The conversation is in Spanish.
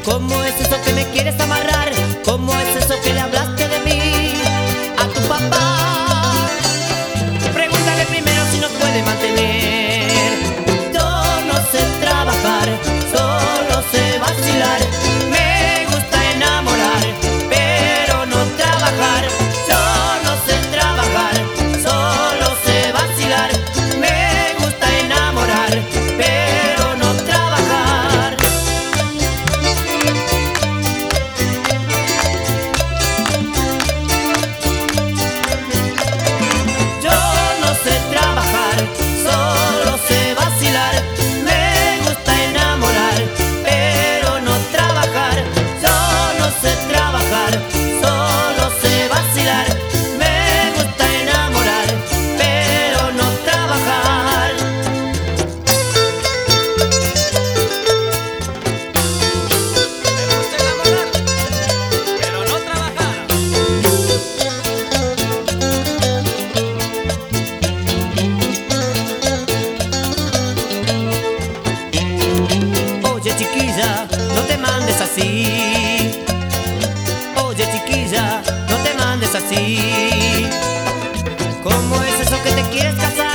¿Cómo es eso que me quieres amarrar? ¿Cómo es eso que le hablaste de mí a tu papá? Pregúntale primero si nos puede mantener. Yo no sé trabajar, solo sé vacilar. Me gusta enamorar, pero no trabajar. Yo no sé trabajar, solo sé vacilar. Me gusta enamorar, pero no trabajar. Yo no sé trabajar, solo sé vacilar. Me gusta enamorar, pero no trabajar. Yo no sé trabajar, solo sé vacilar. Me gusta enamorar, pero no trabajar. Me gusta enamorar, pero no trabajar. Oye chiquilla, no te mandes así. Oye chiquilla, no te mandes así. ¿Cómo es eso que te quieres casar?